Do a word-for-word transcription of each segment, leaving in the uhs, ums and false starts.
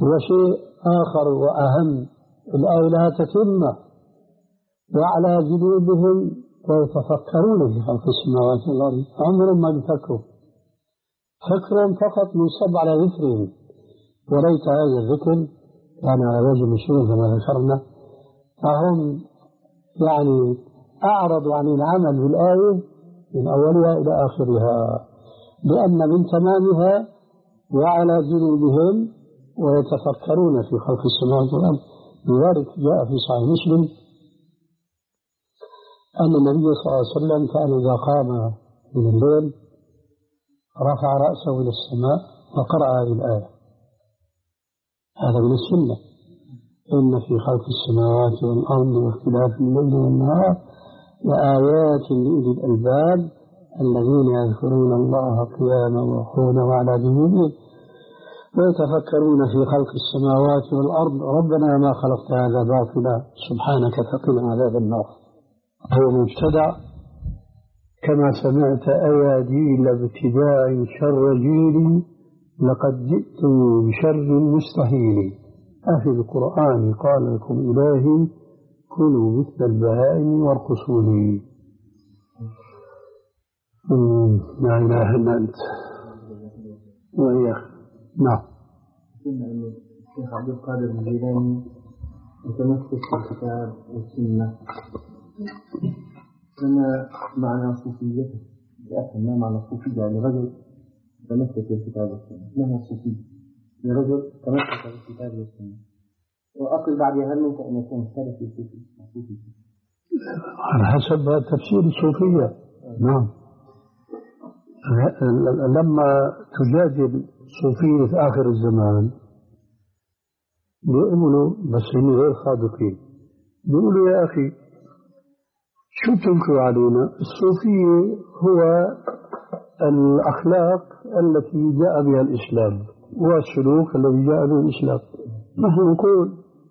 وشيء آخر وأهم، الآية لها تتمة: وعلى جنوبهم ويتفكرون في خلق السماوات والأرض. عمرهم ما بيفكروا، فكرهم فقط منصب على ذكرهم، وليت هذا الذكر كان على وجه مشروع كما ذكرنا، فهم يعني أعرضوا عن العمل بالآية من أولها إلى آخرها، لأن من تمامها وعلى جنوبهم ويتفكرون في خلق السماوات والأرض. لذلك جاء في صحيح مسلم أن النبي صلى الله عليه وسلم كان إذا قام من الليل رفع رأسه إلى السماء وقرأ هذه الآية. هذا من السنة: إن في خلق السماوات والأرض واختلاف الليل والنهار لآيات لأولي الألباب الذين يذكرون الله قياما وقعودا وعلى جنوبهم ويتفكرون في خلق السماوات والأرض ربنا ما خلقت هذا باطلا سبحانك فقنا عذاب النار. هو مبتدع كما سمعت أياديل ابتداء شر جيل لقد جئتم بشر مستحيل أفي القرآن قال لكم إلهي كونوا مثل البهائم وارقصوا لي. لا إله إلا أنت. وهي نعم. الشيخ عبد القادر الجيلاني متمسك بالكتاب والسنة، فما معنى صوفيته؟ لأفهم ما معنى الصوفية لرجل تمسك بالكتاب والسنة. ما هي الصوفية لرجل تمسك بالكتاب والسنة؟ وأقل بعدها هل ممكن أن يكون سلفي صوفي؟ على حسب تفسير الصوفية. نعم. لما تجادل صوفية في آخر الزمان بيقولوا بس هم غير صادقين، بيقولوا يا أخي شو تنكر علينا؟ الصوفية هو الأخلاق التي جاء بها الإسلام والسلوك الذي جاء به الإسلام. نحن نقول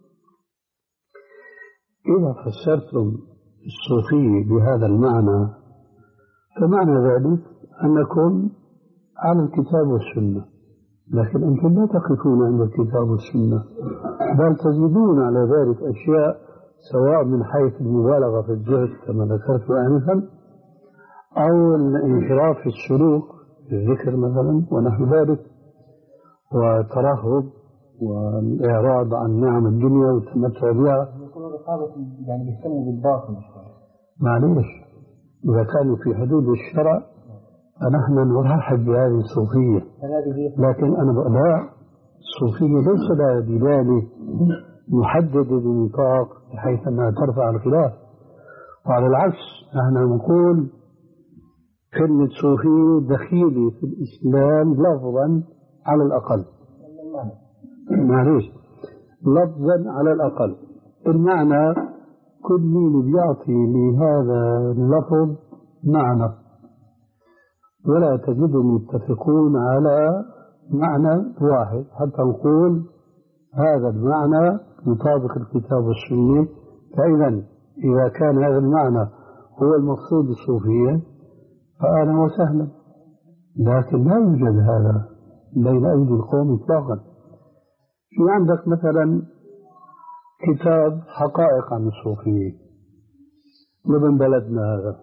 إذا فسرتم الصوفية بهذا المعنى فمعنى ذلك أنكم على الكتاب والسنة، لكن أنتم لا تقفون عند الكتاب والسنة، بل تزيدون على ذلك أشياء سواء من حيث المبالغة في الجهد كما ذكرت آنفا أو الانحراف في السلوك في الذكر مثلا ونحو ذلك، وترهب والإعراض عن نعم الدنيا والتمتع بها. يكون رقابة يعني يهتموا بالباطن. معليش إذا كانوا في حدود الشرع فنحن نرحب بهذه الصوفية، لكن أنا لا، الصوفية ليس لها دلالة محددة بنطاق بحيث أنها ترفع الخلاف، وعلى العكس نحن نقول كلمة صوفية دخيلة في الإسلام لفظا على الأقل. معليش لفظا على الأقل، المعنى كل مين بيعطي لهذا اللفظ معنى، ولا تجدهم متفقون على معنى واحد حتى نقول هذا المعنى يطابق الكتاب والسنة. فإذا إذا كان هذا المعنى هو المقصود الصوفية فأهلا وسهلا، لكن لا يوجد هذا بين أيدي القوم إطلاقا. في عندك مثلا كتاب حقائق عن الصوفية من بلدنا هذا،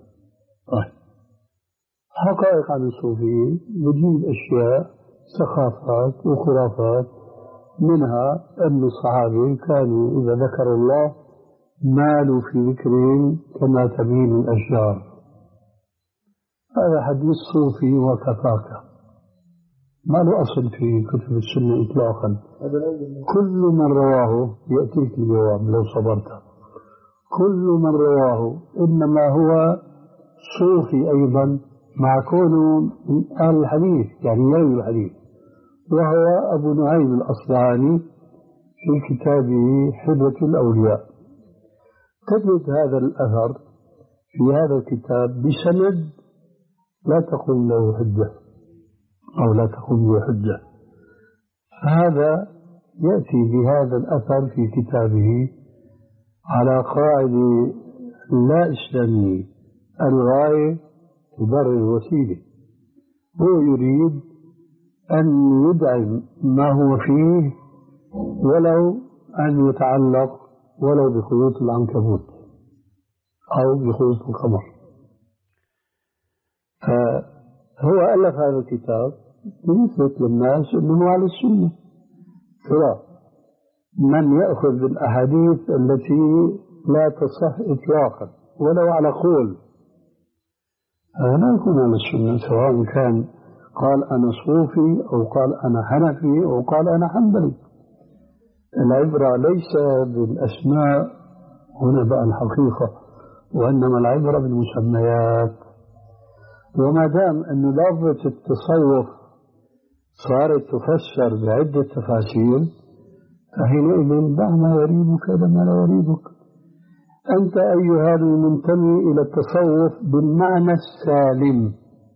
حقائق عن الصوفية بجيب أشياء سخافات وخرافات، منها أن الصحابة كانوا إذا ذكروا الله مالوا في ذكرهم كما تميل الأشجار. هذا حديث صوفي وكفاك، ما له أصل في كتب السنة إطلاقا. كل من رواه يأتيك الجواب لو صبرت، كل من رواه إنما هو صوفي أيضا مع كونه من أهل الحديث يعني يروي الحديث، وهو أبو نعيم الأصبهاني في كتابه حلية الأولياء. تجد هذا الأثر في هذا الكتاب بسند لا تقول له حجة أو لا تقول له حجة، هذا يأتي بهذا الأثر في كتابه على قاعدة لا إسلامية: الغاية تبرر الوسيلة. هو يريد أن يدعم ما هو فيه ولو أن يتعلق ولو بخيوط العنكبوت أو بخيوط القمر. فهو ألف هذا الكتاب ليثبت للناس أنه على السنة. ترى من يأخذ بالأحاديث التي لا تصح إطلاقا ولو على قول هذا لا يكون على السنة، سواء كان قال أنا صوفي أو قال أنا حنفي أو قال أنا حنبلي. العبرة ليس بالأسماء هنا بقى الحقيقة، وإنما العبرة بالمسميات. وما دام أن لفظة التصوف صارت تفسر بعدة تفاسير فحينئذ دع ما يريبك إلى ما لا يريبك. أنت أيها المنتمي إلى التصوف بالمعنى السالم،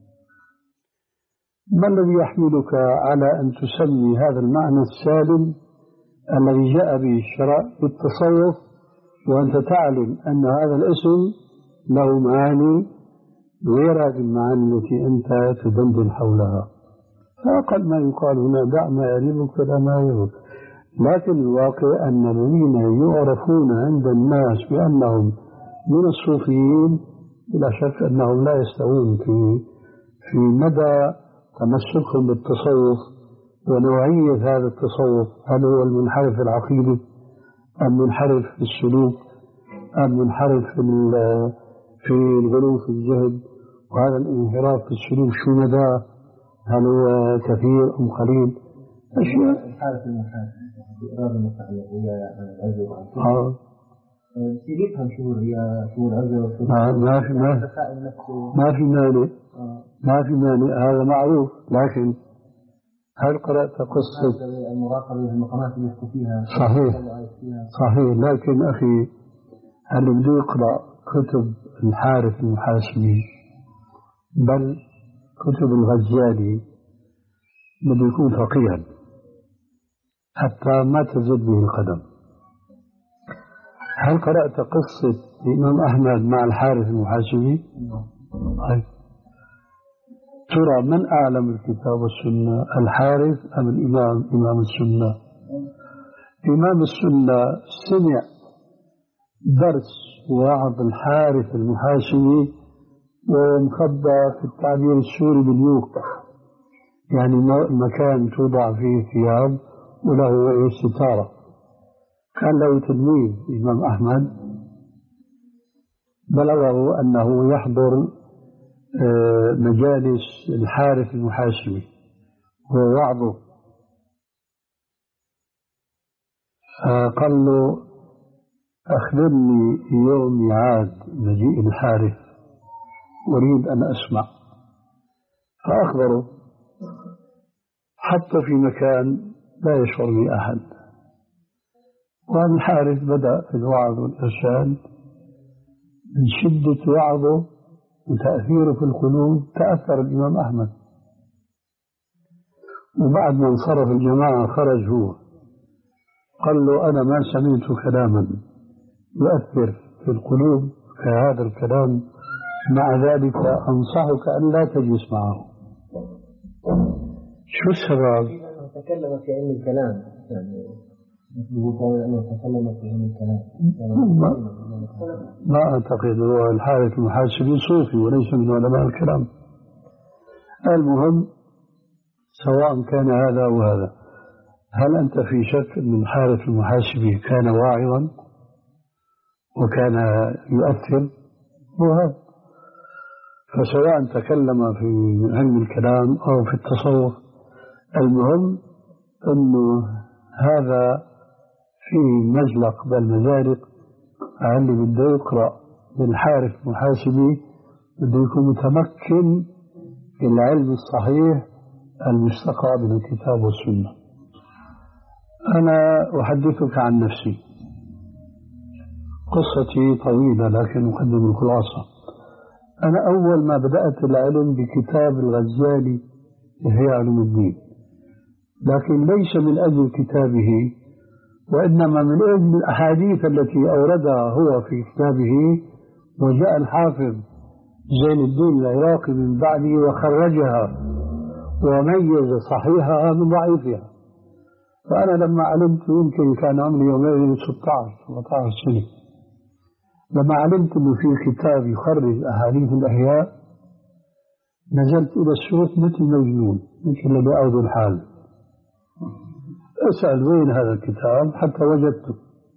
ما الذي يحملك على أن تسمي هذا المعنى السالم الذي جاء به الشرع بالتصوف وأنت تعلم أن هذا الاسم له معاني غير هذه المعاني التي أنت تدندن حولها؟ فأقل ما يقال هنا دع ما يريبك فلا ما يريبك. لكن الواقع أن الذين يعرفون عند الناس بأنهم من الصوفيين بلا شك أنهم لا يستوون في في مدى تمسكهم بالتصوف ونوعية هذا التصوف. هل هو المنحرف العقيدي أم منحرف في السلوك أم منحرف في في الغلو في الجهد؟ وهذا الانحراف في السلوك شو مدى؟ هل هو كثير أم قليل؟ أشياء الحالة المنحرف بإرادة المفعلة هي العزو آه في يفهم شو هي شو العزو ما في ما ما في مانع ما في مانع هذا معروف. لكن هل قرأت قصة المراقبة المقامات اللي يحكوا فيها؟ صحيح صحيح. لكن أخي اللي بده يقرأ كتب الحارث المحاسبي بل كتب الغزالي بده يكون فقيها حتى ما تزد به القدم. هل قرأت قصة الإمام أحمد مع الحارث المحاسبي؟ طيب ترى من أعلم الكتاب والسنة، الحارث أم الإمام إمام السنة؟ إمام السنة سمع درس وعظ الحارث المحاسبي ومخبى في التعبير السوري باليوك، يعني مكان توضع فيه ثياب وله ستارة. كان له تلميذ الإمام أحمد بلغه أنه يحضر مجالس الحارث المحاسبي ووعظه، فقال له أخبرني يوم ميعاد مجيء الحارث أريد أن أسمع. فأخبره حتى في مكان لا يشعر به أحد. والحارث بدأ في الوعظ والإرشاد، من شدة وعظه وتأثيره في القلوب تأثر الإمام أحمد. وبعد ما انصرف الجماعة خرج هو قال له أنا ما سمعت كلاما يؤثر في القلوب كهذا الكلام، مع ذلك أنصحك أن لا تجلس معه. شو السبب؟ تكلم في علم الكلام، يعني يقول أنه تكلم في علم الكلام. ما, ما أعتقد. هو الحارث المحاسبي صوفي وليس من علماء الكلام. المهم سواء كان هذا أو هذا، هل أنت في شك أن الحارث المحاسبي كان واعظا وكان يؤثر؟ وهذا فسواء تكلم في علم الكلام أو في التصوف، المهم أنه هذا في مزلق بالمزالق. اللي بده يقرأ بالحارث المحاسبي بده يكون متمكن في العلم الصحيح المستقى من الكتاب والسنة. أنا أحدثك عن نفسي، قصتي طويلة لكن أقدم الخلاصة. أنا أول ما بدأت العلم بكتاب الغزالي إحياء علوم الدين، لكن ليس من أجل كتابه وإنما من أجل الأحاديث التي أوردها هو في كتابه. وجاء الحافظ زين الدين العراقي من بعده وخرجها وميز صحيحها من ضعيفها. فأنا لما علمت، يمكن كان عمري يومين ستة عشر سبعة عشر سنة، لما علمت أنه في كتاب يخرج أحاديث الأحياء نزلت إلى السوق مثل مجنون، مثل الذي أعوذ الحال، أسأل وين هذا الكتاب حتى وجدته.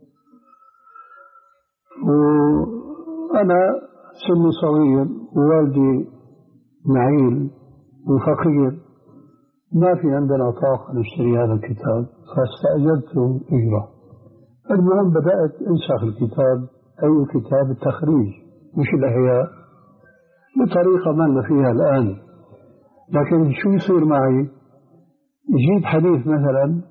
وأنا سني صغير ووالدي معيل وفقير، ما في عندنا طاقة نشتري هذا الكتاب، فاستأجرته إجرة. المهم بدأت أنسخ الكتاب، أي كتاب التخريج مش الأحياء، بطريقة ما لنا فيها الآن. لكن شو يصير معي؟ يجيب حديث مثلا،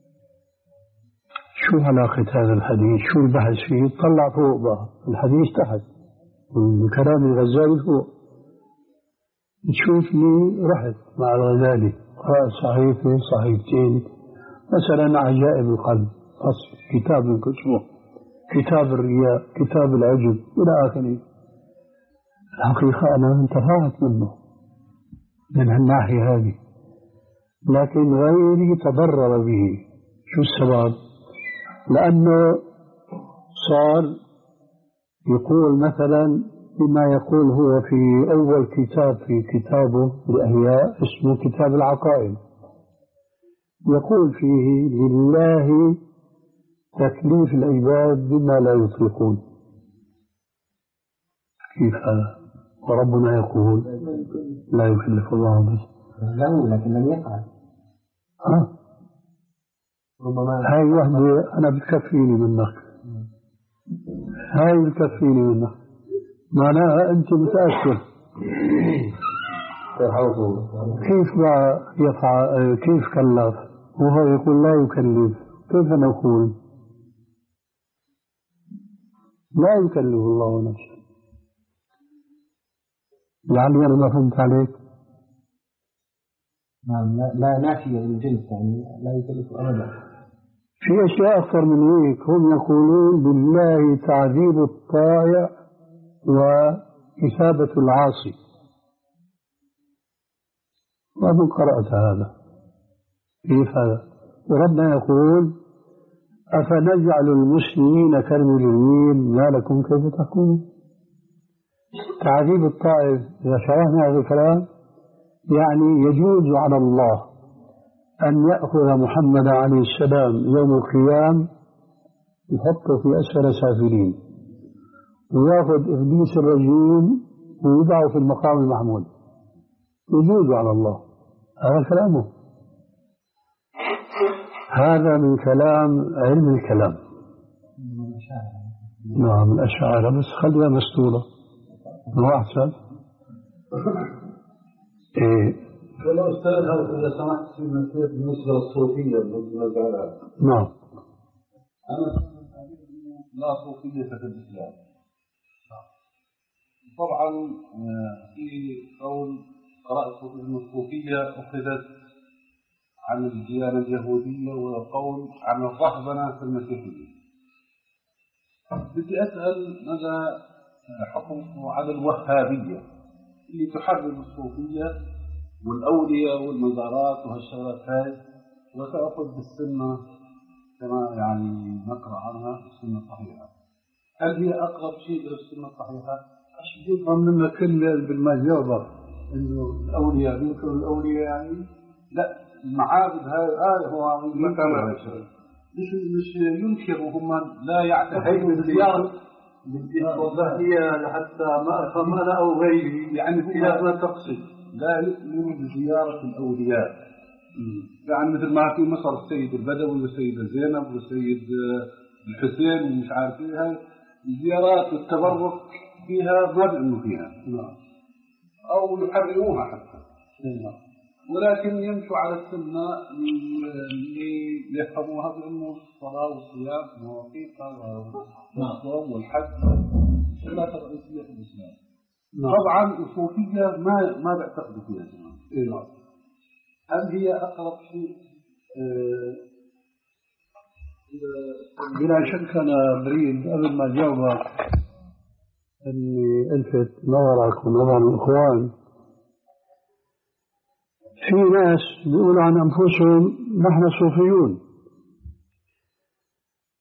شو علاقة هذا الحديث؟ شو البحث فيه؟ طلع فوق بقى الحديث تحت وكلام الغزالي فوق. تشوفني رحت مع الغزالي قرأت صحيفة صحيفتين، مثلا عجائب القلب، فصل كتاب من كتبه، كتاب الرياء، كتاب العجب إلى آخره. الحقيقة أنا انتفعت منه من الناحية هذه، لكن غيري تضرر به. شو السبب؟ لأنه صار يقول مثلا بما يقول هو في أول كتاب في كتابه الأحياء اسمه كتاب العقائد، يقول فيه لله تكليف العباد بما لا يطيقون. كيف هذا؟ وربنا يقول لا يكلف الله به. لا، لكن لم يفعل. ها؟ هاي وحدة أنا بتكفيني منك، هاي بتكفيني منك، معناها أنت متأكد. كيف لا يفعل؟ كيف كلف وهو يقول لا يكلف؟ كيف نقول لا يكلف الله نفسه؟ لعلي أنا ما فهمت عليك. نعم، لا, لا نافية للجنس، يعني لا يكلف أبدا. في أشياء أكثر من هيك، هم يقولون بالله تعذيب الطائع وإثابة العاصي. وأنا قرأت هذا. كيف هذا؟ وربنا يقول أفنجعل المسلمين كالمجرمين ما لكم كيف تحكمون. تعذيب الطائف إذا شرحنا هذا الكلام يعني يجوز على الله أن يأخذ محمد عليه السلام يوم القيام يحطه في أسفل سافلين، ويأخذ إبليس الرجيم ويوضعه في المقام المحمود. يجوز على الله هذا كلامه. هذا من كلام علم الكلام. نعم الأشاعرة، بس خليها مستورة هو أحسن. إيه والله أستاذ، إذا سمحت في مسألة بالنسبة للصوفية المزعلات. نعم. أنا لا صوفية في الإسلام. طبعا في قول قرأت أن الصوفية أخذت عن الديانة اليهودية، وقول عن الرهبنة في المسيحية. بدي أسأل ماذا حكمه على الوهابية اللي تحرم الصوفية والأولياء والمزارات وهالشغلات هاي، وتأخذ بالسنة كما يعني نقرأ عنها السنة الصحيحة. هل هي أقرب شيء إلى السنة الصحيحة؟ أشبه من كل بالمجاوبة إنه الأولياء يمكن الأولياء يعني لا، المعابد هاي آه هو مكان مش مش ينكر وهم لا يعتقدون بالزيارة هي لحتى ما أفهم أنا أو غيري يعني إلى ما تقصد. لا يؤمنون بزيارة الأولياء. يعني مثل ما في مصر السيد البدوي والسيدة زينب والسيد الحسين ومش عارف ايه، هاي الزيارات والتبرك فيها ما بيؤمنوا فيها أو يحرموها حتى، ولكن يمشوا على السنة اللي يفهموها بأنه الصلاة والصيام مواقيتها والصوم والحج صلاة الرئيسية في الإسلام. طبعا الصوفية ما ما بيعتقدوا فيها كمان. هل هي أقرب شيء؟ بلا شك أنا بريد قبل ما جاوبك أني ألفت نظرك ونظر الإخوان. في ناس بيقولوا عن أنفسهم نحن صوفيون،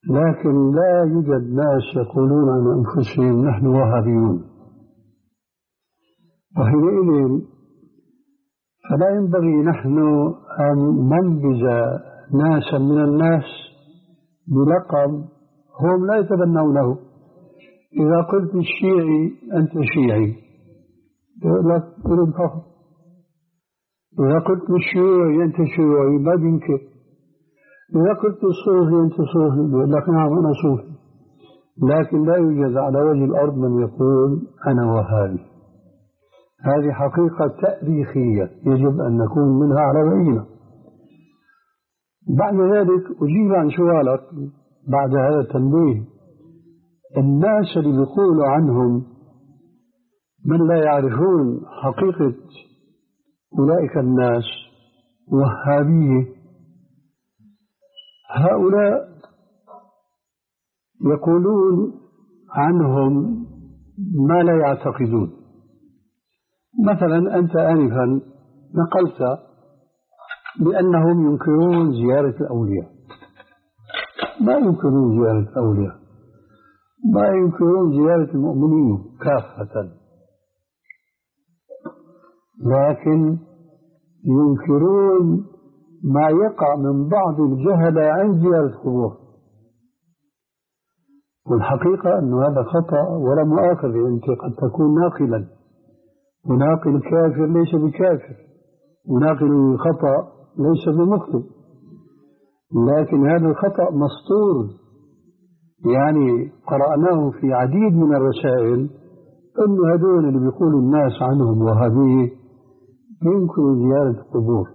لكن لا يوجد ناس يقولون عن أنفسهم نحن وهابيون، وحينئذ فلا ينبغي نحن أن ننبذ ناسا من الناس بلقب هم لا يتبنونه. إذا قلت الشيعي أنت شيعي يقول لك إذن فقط، إذا قلت الشيوعي أنت شيوعي ما بينكر، إذا قلت الصوفي أنت صوفي يقول لك نعم أنا صوفي، لكن لا يوجد على وجه الأرض من يقول أنا وهابي. هذه حقيقة تاريخية يجب أن نكون منها على بينة. بعد ذلك أجيب عن سؤالك بعد هذا التنبيه. الناس اللي بيقولوا عنهم من لا يعرفون حقيقة أولئك الناس وهابية، هؤلاء يقولون عنهم ما لا يعتقدون. مثلا أنت آنفا نقلت بأنهم ينكرون زيارة الأولياء. ما ينكرون زيارة الأولياء، ما ينكرون زيارة المؤمنين كافة، لكن ينكرون ما يقع من بعض الجهلة عن زيارة القبور. والحقيقة أن هذا خطأ ولا مؤاخذة، أنت قد تكون ناقلا، وناقل الكافر ليس بكافر، وناقل الخطأ ليس بمخطئ، لكن هذا الخطأ مسطور. يعني قرأناه في عديد من الرسائل أن هذول اللي بيقولوا الناس عنهم وهابية ينكروا زيارة القبور.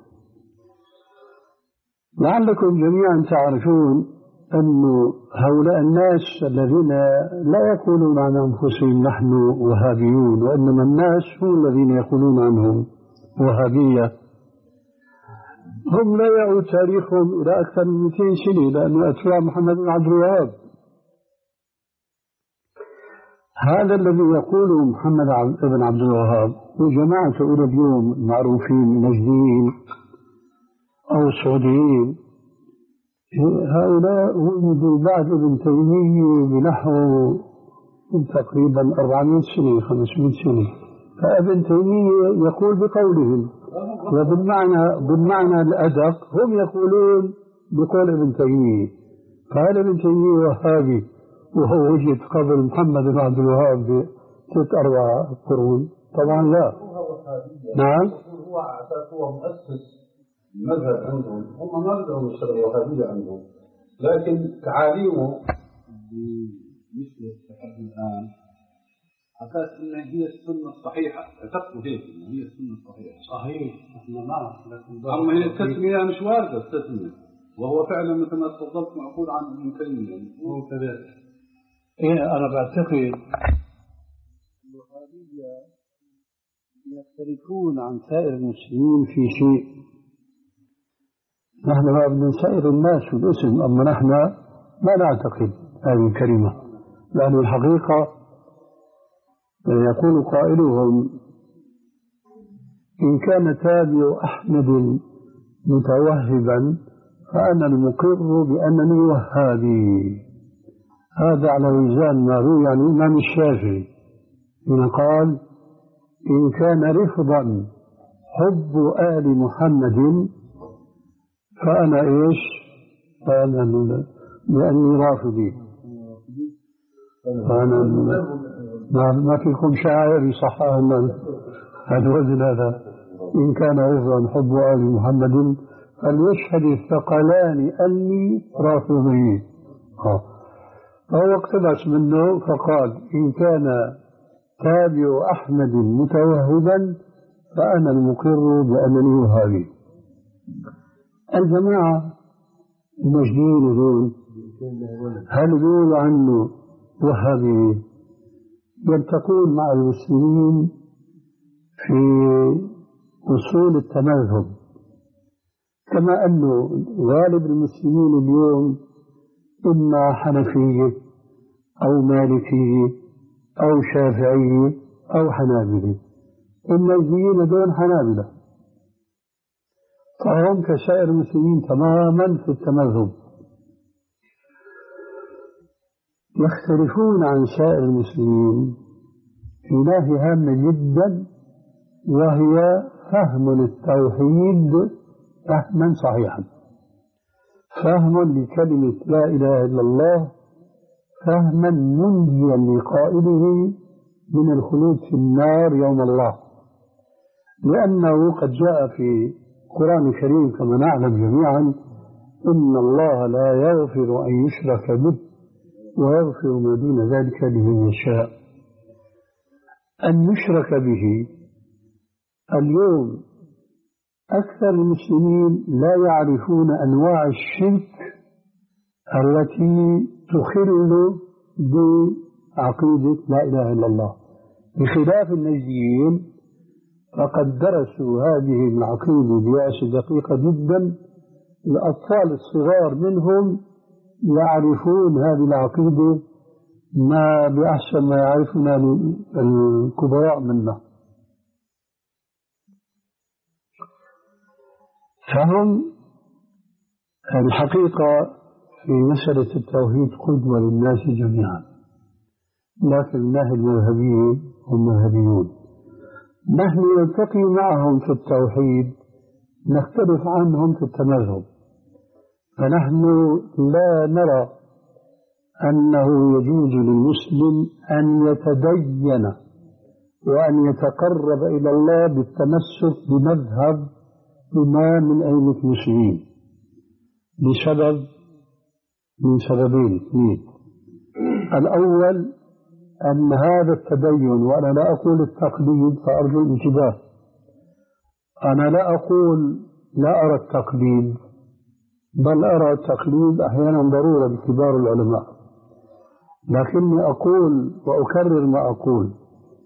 لعلكم جميعا تعرفون أن هؤلاء الناس الذين لا يقولون عن أنفسهم نحن وهابيون، وإنما الناس هم الذين يقولون عنهم وهابية، هم لا يعود تاريخهم إلى أكثر من مئتين سنة، لأنه أتباع محمد بن عبد الوهاب. هذا الذي يقوله محمد بن عبد الوهاب وجماعته إلى اليوم معروفين نجديين أو سعوديين، هؤلاء ولدوا بعد ابن تيمية بنحو تقريبا أربعمائة سنة خمسمائة سنة، فابن تيمية يقول بقولهم، وبالمعنى بالمعنى الأدق هم يقولون بقول ابن تيمية. قال ابن تيمية وهابي وهو وجد قبل محمد بن عبد الوهاب بست أربع قرون؟ طبعا لا. نعم، هو أعتقد هو مؤسس المذهب عندهم، هم ما بدهم يشتغلوا الوهابية عندهم، لكن تعاليمه بمثل لحد الآن أعتقد أن هي السنة الصحيحة، اعتقدوا هيك أن هي السنة الصحيحة. صحيح، احنا معك، لكن أما هي التسمية مش واردة التسمية، وهو فعلا مثل ما تفضلت معقول عن ابن تيمية هو كذلك. إيه، أنا بعتقد الوهابية يختلفون عن سائر المسلمين في شيء. نحن ما من سائر الناس في الاسم، أما نحن ما نعتقد هذه الكلمة، لأن الحقيقة يقول قائلهم إن كان تابع أحمد متوهبا فأنا المقر بأنني وهابي. هذا على وزان ما روي عن الإمام الشافعي حين قال إن كان رفضا حب آل محمد فأنا إيش؟ فأنا لأني رافضي. فأنا ما فيكم شاعر يصحح الوزن هذا. إن كان رفضا حب آل محمد فليشهد الثقلان أني رافضي. فهو اقتبس منه فقال إن كان تابع أحمد متوهبا فأنا المقر بأنني وهابي. الجماعة المجنون دول هل يقول عنه وهابي؟ يلتقون مع المسلمين في أصول التمذهب، كما أنه غالب المسلمين اليوم إما حنفية أو مالكية أو شافعية أو حنابلة. النجديين دون حنابلة، فهم كسائر المسلمين تماما في التمذهب. يختلفون عن سائر المسلمين في ناحية هامة جدا، وهي فهم التوحيد فهما صحيحا، فهم لكلمة لا إله إلا الله فهما منجيا لقائله من الخلود في النار يوم الله، لأنه قد جاء في القرآن الكريم كما نعلم جميعا: إن الله لا يغفر أن يشرك به ويغفر ما دون ذلك لمن يشاء. أن يشرك به، اليوم أكثر المسلمين لا يعرفون أنواع الشرك التي تخل بعقيدة لا إله إلا الله، بخلاف النجديين فقد درسوا هذه العقيدة دراسة دقيقة جدا. الأطفال الصغار منهم يعرفون هذه العقيدة ما بأحسن ما يعرفنا الكبراء منا. فهم الحقيقة في مسألة التوحيد قدوة للناس جميعا، لكن الناحية المذهبية هم مذهبيون. نحن نلتقي معهم في التوحيد، نختلف عنهم في التمذهب، فنحن لا نرى أنه يجوز للمسلم أن يتدين وأن يتقرب إلى الله بالتمسك بمذهب إمام من أئمة المسلمين لسبب من سببين اثنين. الأول أن هذا التدين، وأنا لا أقول التقليد فأرجو الانتباه، أنا لا أقول لا أرى التقليد، بل أرى التقليد أحيانا ضرورة بكبار العلماء، لكني أقول وأكرر ما أقول: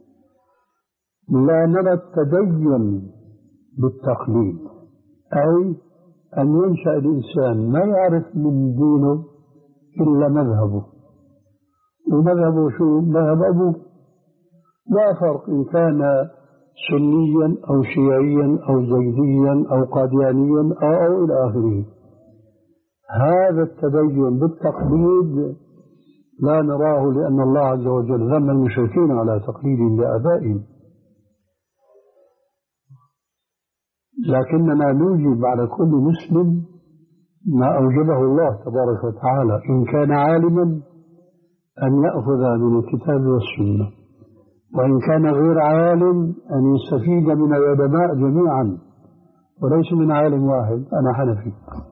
لا نرى التدين بالتقليد، أي أن ينشأ الإنسان ما يعرف من دينه إلا مذهبه، ومذهبه شو؟ مذهب أبوه، لا فرق إن كان سنيا أو شيعيا أو زيديا أو قاديانيا أو, أو إلى آخره. هذا التدين بالتقليد لا نراه، لأن الله عز وجل ذم المشركين على تقليد لآبائهم، لكننا نوجب على كل مسلم ما أوجبه الله تبارك وتعالى، إن كان عالما أن يأخذ من الكتاب والسنة، وإن كان غير عالم أن يستفيد من العلماء جميعا وليس من عالم واحد. أنا حنفي،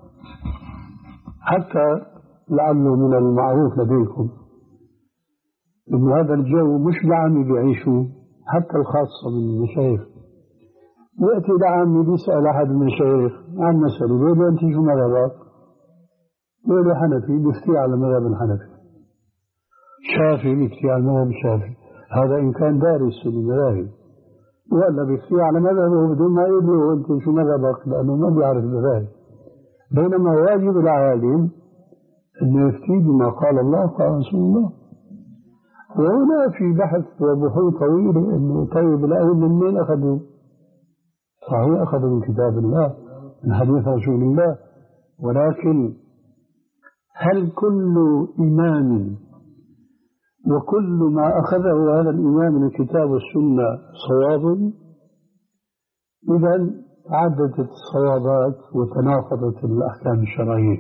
حتى لعله من المعروف لديكم إن هذا الجو مش لعامي بيعيشوا، حتى الخاصة من المشايخ يأتي لعامي بيسأل أحد من المشايخ عن مسألة، بيقول أنت شو مذهبك؟ بيقول حنفي، بيفتي على مذهب الحنفي. شافعي بيفتي على مذهب الشافعي، هذا إن كان دارس للمذاهب، ولا بيفتي على مذهبه بدون ما يقول له أنت شو مذهبك، لأنه ما بيعرف المذاهب. بينما واجب العالم أن يفتي بما قال الله قال رسول الله. وهنا في بحث وبحوث طويلة أنه طيب الأول منين أخذوا؟ صحيح أخذوا من كتاب الله من حديث رسول الله، ولكن هل كل إمام وكل ما أخذه هذا الإمام من الكتاب والسنة صواب؟ إذا تعددت الصوابات وتناقضت الأحكام الشرعية.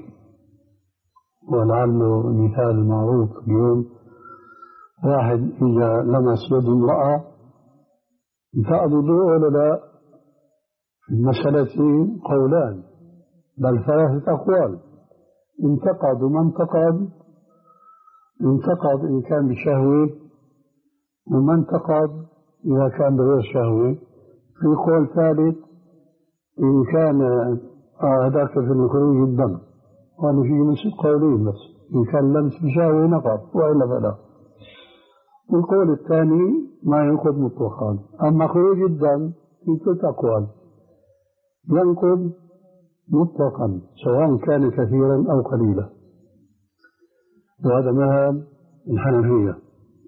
ولعله مثال معروف اليوم: واحد إذا لمس يد امرأة تأخذ ولا لا؟ في المسألة قولان بل ثلاثة أقوال: انتقد وما انتقد، انتقد إن كان بشهوة، وما انتقد إذا كان بغير شهوة. في قول ثالث إن كان هذاك في الخروج الدم، وأنا في مسك قولين بس: إن كان لمس بشهوة نقض وإلا فلا. والقول الثاني ما ينقض مطلقا. أما خروج الدم في ثلاث أقوال: ينقض مطلقا سواء كان كثيرا أو قليلا، وهذا مذهب الحنفية.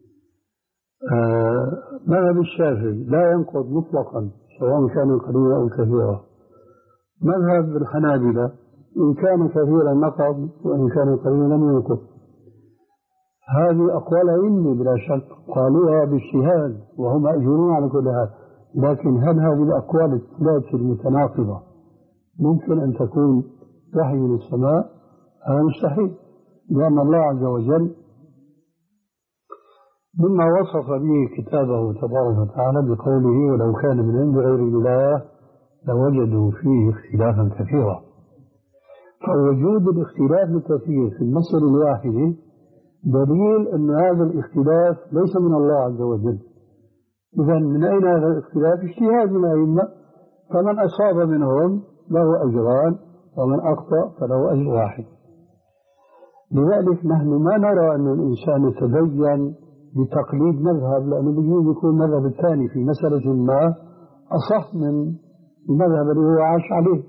آه مذهب الشافعي لا ينقض مطلقا سواء كان قليلا أو كثيرا. مذهب الحنابلة إن كان كثيرا نقض وإن كان قليلا لم ينقض. هذه أقوال علمي بلا شك، قالوها باجتهاد وهم مأجورون على كل هذا، لكن هل هذه الأقوال الثلاثة المتناقضة ممكن أن تكون وحي من السماء؟ هذا مستحيل، لأن الله عز وجل مما وصف به كتابه تبارك وتعالى بقوله ولو كان من عند غير الله لوجدوا فيه اختلافا كثيرا. فوجود الاختلاف الكثير في المسألة الواحدة دليل أن هذا الاختلاف ليس من الله عز وجل. إذا من أين هذا الاختلاف؟ اجتهاد الأئمة، فمن أصاب منهم له أجران ومن أخطأ فله أجر واحد. لذلك نحن ما نرى أن الإنسان يتدين بتقليد مذهب، لأنه بيجوز يكون المذهب الثاني في مسألة ما أصح من المذهب اللي هو عاش عليه.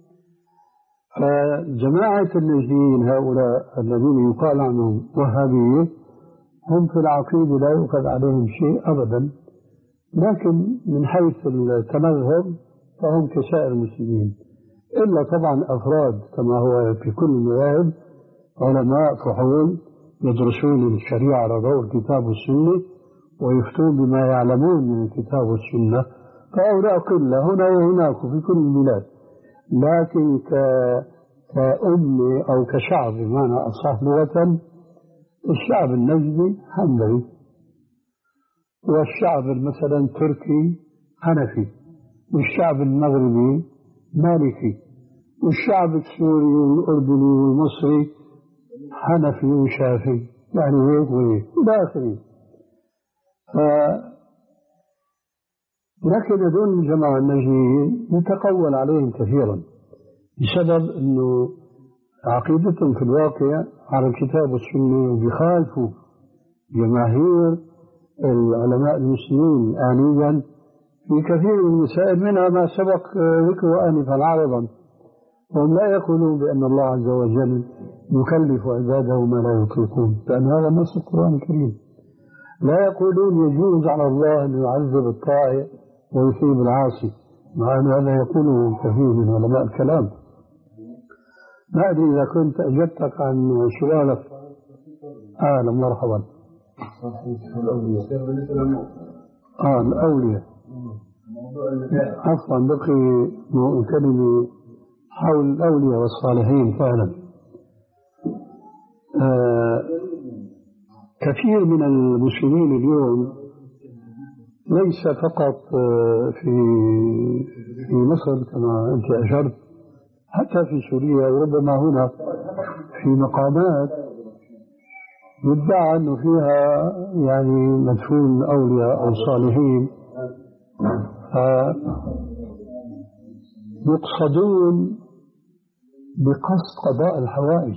فجماعة النجديين هؤلاء الذين يقال عنهم وهابية هم في العقيدة لا يؤخذ عليهم شيء أبدا، لكن من حيث التمذهب فهم كسائر المسلمين، إلا طبعا أفراد كما هو في كل المذاهب علماء فحول يدرسون الشريعة على ضوء الكتاب والسنة ويفتون بما يعلمون من الكتاب والسنة، فهؤلاء قلة هنا وهناك في كل البلاد. لكن كأمة أو كشعب بمعنى أصح لغة، الشعب النجدي حنبلي، والشعب مثلا تركي حنفي، والشعب المغربي مالكي، والشعب السوري والأردني والمصري حنفي وشافعي، يعني هيك وهيك إلى آخره. لكن هذول الجماعة النجديين يتقول عليهم كثيرا بسبب أنه عقيدتهم في الواقع على الكتاب والسنة، وبيخالفوا جماهير العلماء المسلمين آنيا في كثير من المسائل، منها ما سبق ذكره آنفا عرضا. وهم لا يقولون بأن الله عز وجل يكلف عباده ما لا يطيقون، لأن هذا نص القرآن الكريم. لا يقولون يجوز على الله أن يعذب الطائع ويثيب العاصي، مع أن هذا يقوله كثير من علماء الكلام. ما أدري إذا كنت أجبتك عن سؤالك. أهلا مرحبا. آه الأولياء. عفوا بقي كلمة حول الأولياء والصالحين فعلا. آه كثير من المسلمين اليوم ليس فقط في في مصر كما أنت أشرت، حتى في سوريا وربما هنا في مقامات يدعى أنه فيها يعني مدفون أولياء أو صالحين، يقصدون بقصد قضاء الحوائج،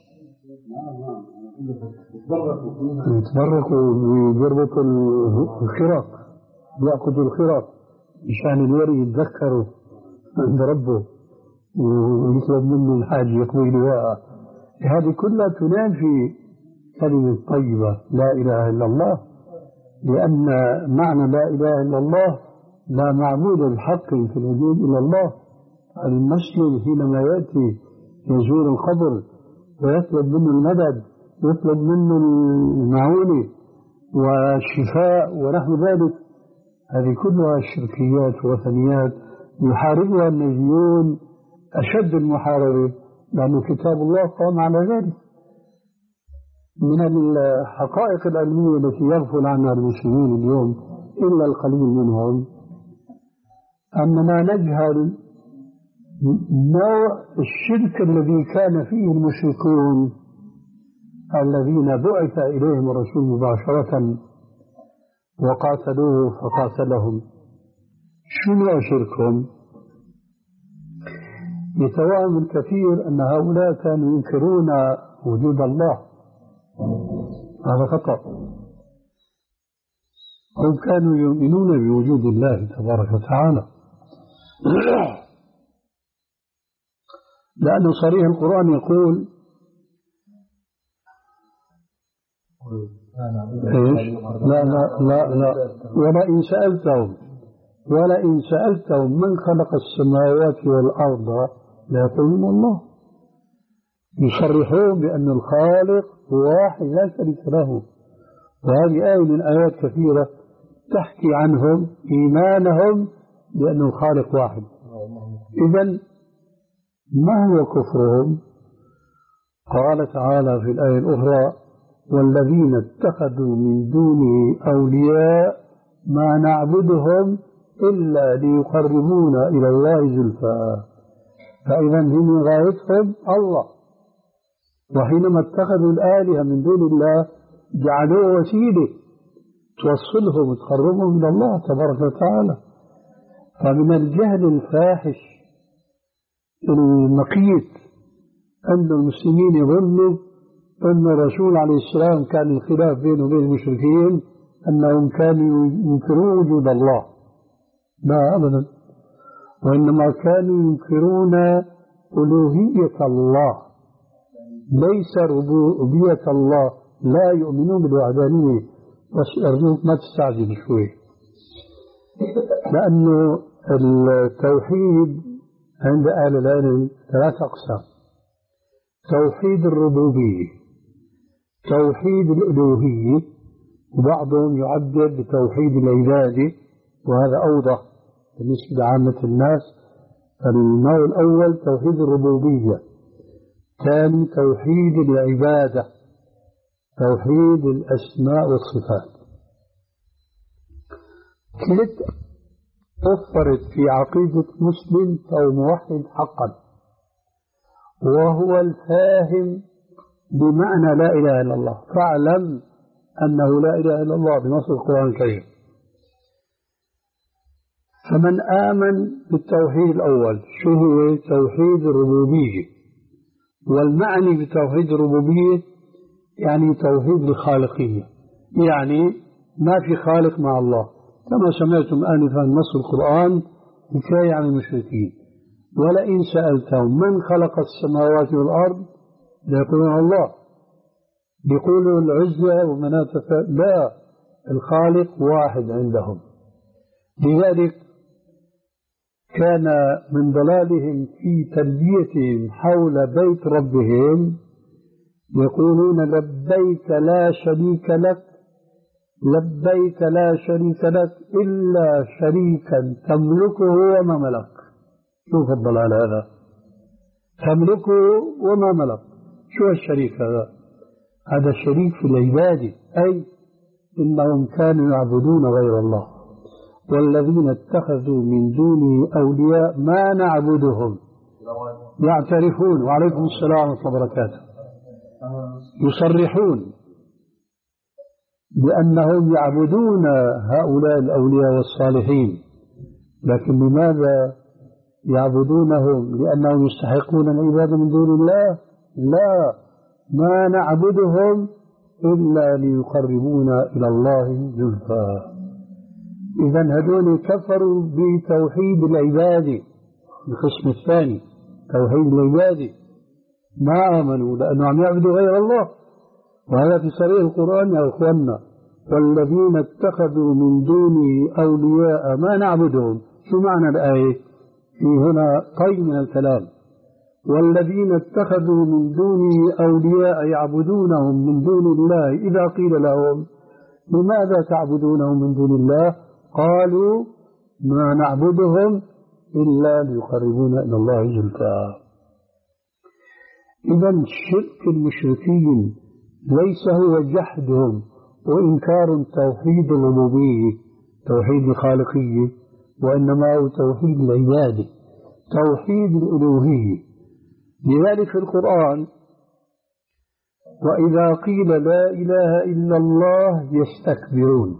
يتبركوا بيربطوا الخرق، بيأخذوا الخرق مشان الوري يتذكروا عند ربه ويطلب منه الحاج يقضي لواءه. هذه كلها تنافي كلمة طيبة لا إله إلا الله، لأن معنى لا إله إلا الله لا معبود بحق في الوجود إلا الله. المسلم حينما يأتي يزور القبر ويطلب منه المدد ويطلب منه المعونة والشفاء ونحو ذلك، هذه كلها شركيات ووثنيات يحاربها النجديون أشد المحاربة، لأن كتاب الله قام على ذلك. من الحقائق العلمية التي يغفل عنها المسلمين اليوم إلا القليل منهم أننا نجهل نوع الشرك الذي كان فيه المشركون الذين بعث إليهم الرسول مباشرة وقاتلوه فقاتلهم. شنو شركهم؟ يتوهم الكثير أن هؤلاء كانوا ينكرون وجود الله، هذا خطأ. هم كانوا يؤمنون بوجود الله تبارك وتعالى، لأن صريح القرآن يقول إيش؟ لا لا لا لا ولئن سألتهم ولئن سألتهم من خلق السماوات والأرض ليقولون الله. يصرحون بأن الخالق واحد لا شريك له. وهذه آية من آيات كثيرة تحكي عنهم إيمانهم بأن الخالق واحد. إذن ما هو كفرهم؟ قال تعالى في الآية الأخرى: والذين اتخذوا من دونه أولياء ما نعبدهم إلا ليقربونا إلى الله زلفى. فإذا هم غايتهم الله، وحينما اتخذوا الآلهة من دون الله جعلوه وسيلة توصلهم وتقربهم إلى الله تبارك وتعالى. فمن الجهل الفاحش المقيت أن المسلمين يظنوا أن الرسول عليه السلام كان الخلاف بينه وبين المشركين أنهم كانوا ينكرون وجود الله. لا أبدا، وإنما كانوا ينكرون ألوهية الله ليس ربوبية الله. لا يؤمنون بالوحدانية. بس أرجوك ما تستعجل شوي، لأنه التوحيد عند أهل العلم ثلاث أقسام: توحيد الربوبية، توحيد الألوهية، وبعضهم يعبر بتوحيد العبادة، وهذا أوضح بالنسبة لعامة الناس. النوع الأول توحيد الربوبية، ثاني توحيد العبادة، توحيد الأسماء والصفات. كلت وفرت في عقيدة مسلم أو موحد حقا، وهو الفاهم بمعنى لا إله إلا الله. فاعلم أنه لا إله إلا الله بنص القرآن الكريم. فمن آمن بالتوحيد الأول شو هو؟ توحيد الربوبية. والمعني بتوحيد الربوبية يعني توحيد الخالقية، يعني ما في خالق مع الله، كما سمعتم آنفا نص القرآن حكاية عن المشركين: ولئن سألتهم من خلق السماوات والأرض ليقولون الله. بيقولوا العزة ومناة، لا، الخالق واحد عندهم. لذلك كان من ضلالهم في تلبيتهم حول بيت ربهم يقولون: لبيك لا شريك لك، لبيك لا شريك لك إلا شريكا تملكه وما ملك. شوف الضلال هذا، تملكه وما ملك. شو الشريك هذا؟ هذا الشريك في العبادة، أي إنهم كانوا يعبدون غير الله. والذين اتخذوا من دونه أولياء ما نعبدهم يعترفون، وعليكم السلام ورحمة الله وبركاته، يصرحون بأنهم يعبدون هؤلاء الأولياء والصالحين. لكن لماذا يعبدونهم؟ لأنهم يستحقون العبادة من دون الله؟ لا، ما نعبدهم إلا ليقربونا إلى الله زلفى. إذن هذول كفروا بتوحيد العبادة. القسم الثاني توحيد العبادة ما آمنوا لأنهم يعبدوا غير الله، وهذا في صريح القرآن يا أخوانا: والذين اتخذوا من دونه أولياء ما نعبدهم. شو معنى الآية؟ في هنا طي من الكلام: والذين اتخذوا من دونه أولياء يعبدونهم من دون الله إذا قيل لهم لماذا تعبدونهم من دون الله قالوا ما نعبدهم إلا ليقربونا إلى الله زلفى. إذن شرك المشركين ليس هو جحدهم وإنكار توحيد الربوبية، توحيد الخالقية، وإنما هو توحيد العبادة، توحيد الألوهية. لذلك في القرآن: وإذا قيل لا إله إلا الله يستكبرون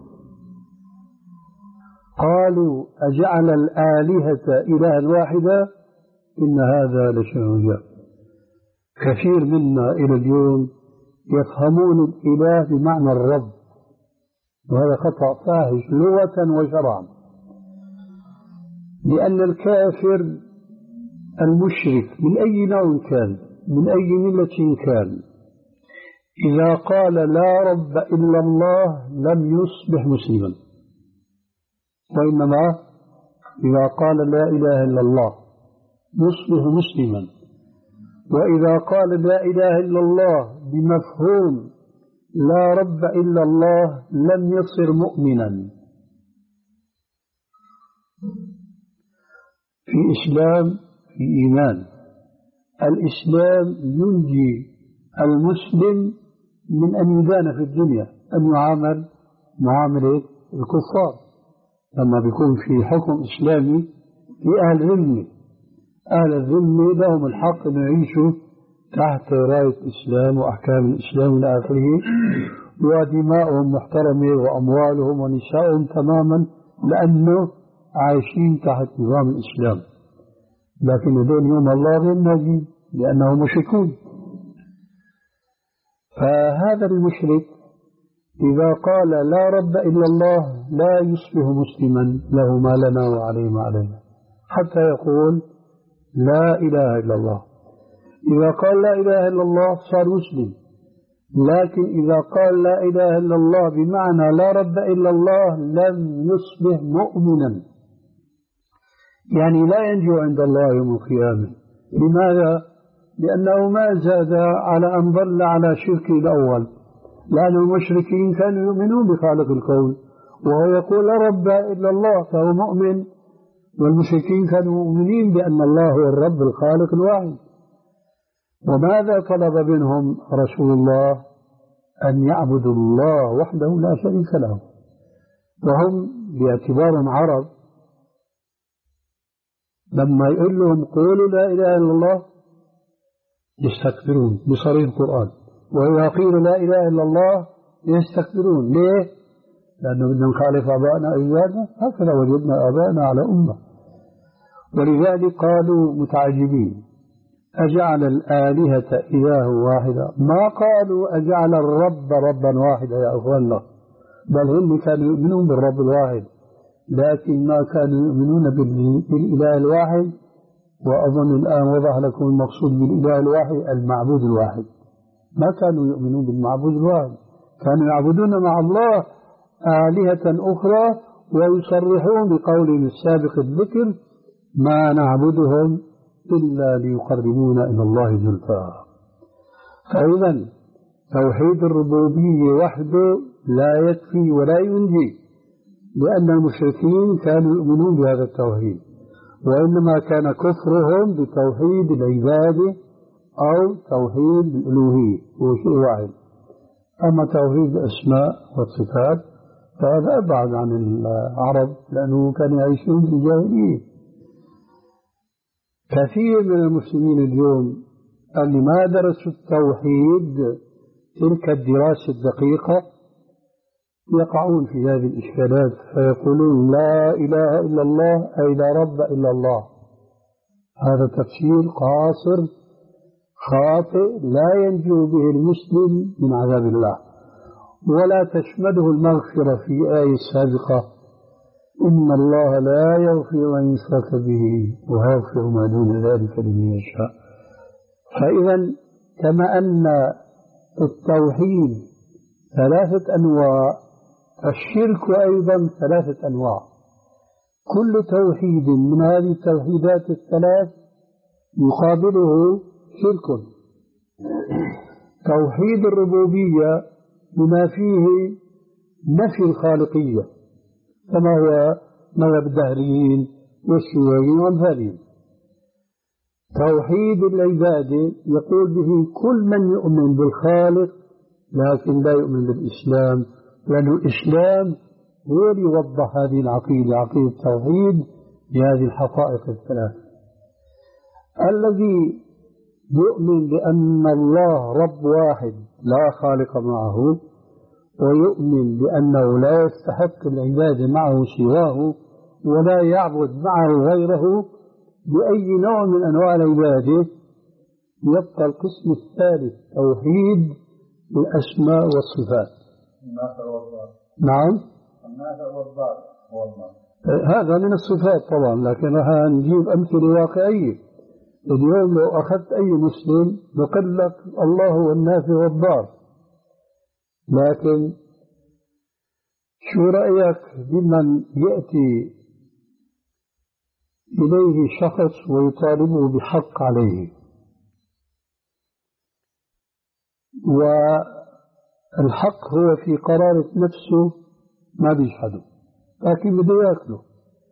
قالوا أجعل الآلهة إلها واحدا إن هذا لشيء عجاب. كثير منا إلى اليوم يفهمون الإله بمعنى الرب، وهذا خطأ فاحش لغة وشرعا. لأن الكافر المشرك من أي نوع كان، من أي ملة كان، إذا قال لا رب إلا الله لم يصبح مسلما، وإنما إذا قال لا إله إلا الله يصبح مسلما. وإذا قال لا إله إلا الله بمفهوم لا رب إلا الله لم يصر مؤمنا. في إسلام في إيمان. الإسلام ينجي المسلم من أن يدان في الدنيا، أن يعامل معاملة الكفار لما بيكون في حكم إسلامي في أهل ذمة. أهل الذمة لهم الحق أن يعيشوا تحت راية الإسلام وأحكام الإسلام إلى آخره، ودماؤهم محترمة وأموالهم ونسائهم تماما لأنه عايشين تحت نظام الإسلام. لكن هذول يوم الله غير ناجين لأنهم مشركون. فهذا المشرك إذا قال لا رب إلا الله لا يصبح مسلما له ما لنا وعليه ما علينا حتى يقول لا إله إلا الله. إذا قال لا إله إلا الله صار مسلم، لكن إذا قال لا إله إلا الله بمعنى لا رب إلا الله لم يصبح مؤمنا، يعني لا ينجو عند الله يوم القيامة. لماذا؟ لأنه ما زاد على أن ظل على شركه الأول، لأن المشركين كانوا يؤمنون بخالق الكون وهو يقول لا رب إلا الله فهو مؤمن، والمشركين كانوا مؤمنين بأن الله هو الرب الخالق الواحد. وماذا طلب منهم رسول الله؟ أن يعبدوا الله وحده لا شريك له. وهم باعتبارهم عرب لما يقول لهم قولوا لا إله إلا الله يستكبرون بصريح القرآن، وإذا قيل لا إله إلا الله يستكبرون. ليه؟ لأنه بدنا نخالف آبائنا أجدادنا، هكذا وجدنا آبائنا على أمة. ولذلك قالوا متعجبين أجعل الآلهة إله واحدة، ما قالوا أجعل الرب ربا واحدا يا أخوانا، بل هم كانوا يؤمنون بالرب الواحد لكن ما كانوا يؤمنون بالإله الواحد. وأظن الآن وضح لكم المقصود بالإله الواحد المعبود الواحد. ما كانوا يؤمنون بالمعبود الواحد، كانوا يعبدون مع الله آلهة أخرى ويصرحون بقولهم السابق الذكر ما نعبدهم إلا ليقربونا إلى الله زلفى. فإذا توحيد الربوبية وحده لا يكفي ولا ينجي، لأن المشركين كانوا يؤمنون بهذا التوحيد، وإنما كان كفرهم بتوحيد العبادة أو توحيد الألوهية هو شيء واحد. أما توحيد الأسماء والصفات فهذا أبعد عن العرب لأنه كانوا يعيشون في الجاهلية. كثير من المسلمين اليوم اللي ما درسوا التوحيد تلك الدراسة الدقيقة يقعون في هذه الإشكالات فيقولون لا إله إلا الله أي لا رب إلا الله. هذا تفسير قاصر خاطئ لا ينجو به المسلم من عذاب الله، ولا تشمله المغفرة في آية سابقة إن الله لا يغفر أن يشرك به ويغفر ما دون ذلك لمن يشاء. فإذا كما أن التوحيد ثلاثة أنواع، الشرك أيضا ثلاثة أنواع. كل توحيد من هذه التوحيدات الثلاث يقابله شرك. توحيد الربوبية بما فيه نفي الخالقية كما هو مذهب الدهريين والشيوعيين وأمثالهم. توحيد العبادة يقول به كل من يؤمن بالخالق لكن لا يؤمن بالإسلام، لأن الإسلام هو اللي يوضح هذه العقيدة، عقيدة التوحيد بهذه الحقائق الثلاث. الذي يؤمن بأن الله رب واحد لا خالق معه، ويؤمن بأنه لا يستحق العبادة معه سواه ولا يعبد معه غيره بأي نوع من أنواع العبادة، يبقى القسم الثالث توحيد الأسماء والصفات. نعم هذا من الصفات طبعا، لكن هنجيب أمثلة واقعية. اليوم لو أخذت أي مسلم بقول لك الله هو النافع والضار، لكن شو رأيك بمن يأتي إليه شخص ويطالبه بحق عليه؟ والحق هو في قرارة نفسه ما بيجحده، لكن بده ياكله.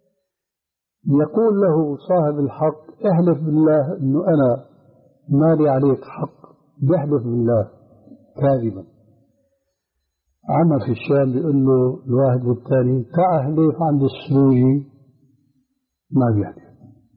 يقول له صاحب الحق احلف بالله انه انا مالي عليك حق، بيحلف بالله كاذبا. عمر في الشام بيقول له الواحد والثاني تعال احلف عند السروجي، ما بيحلف.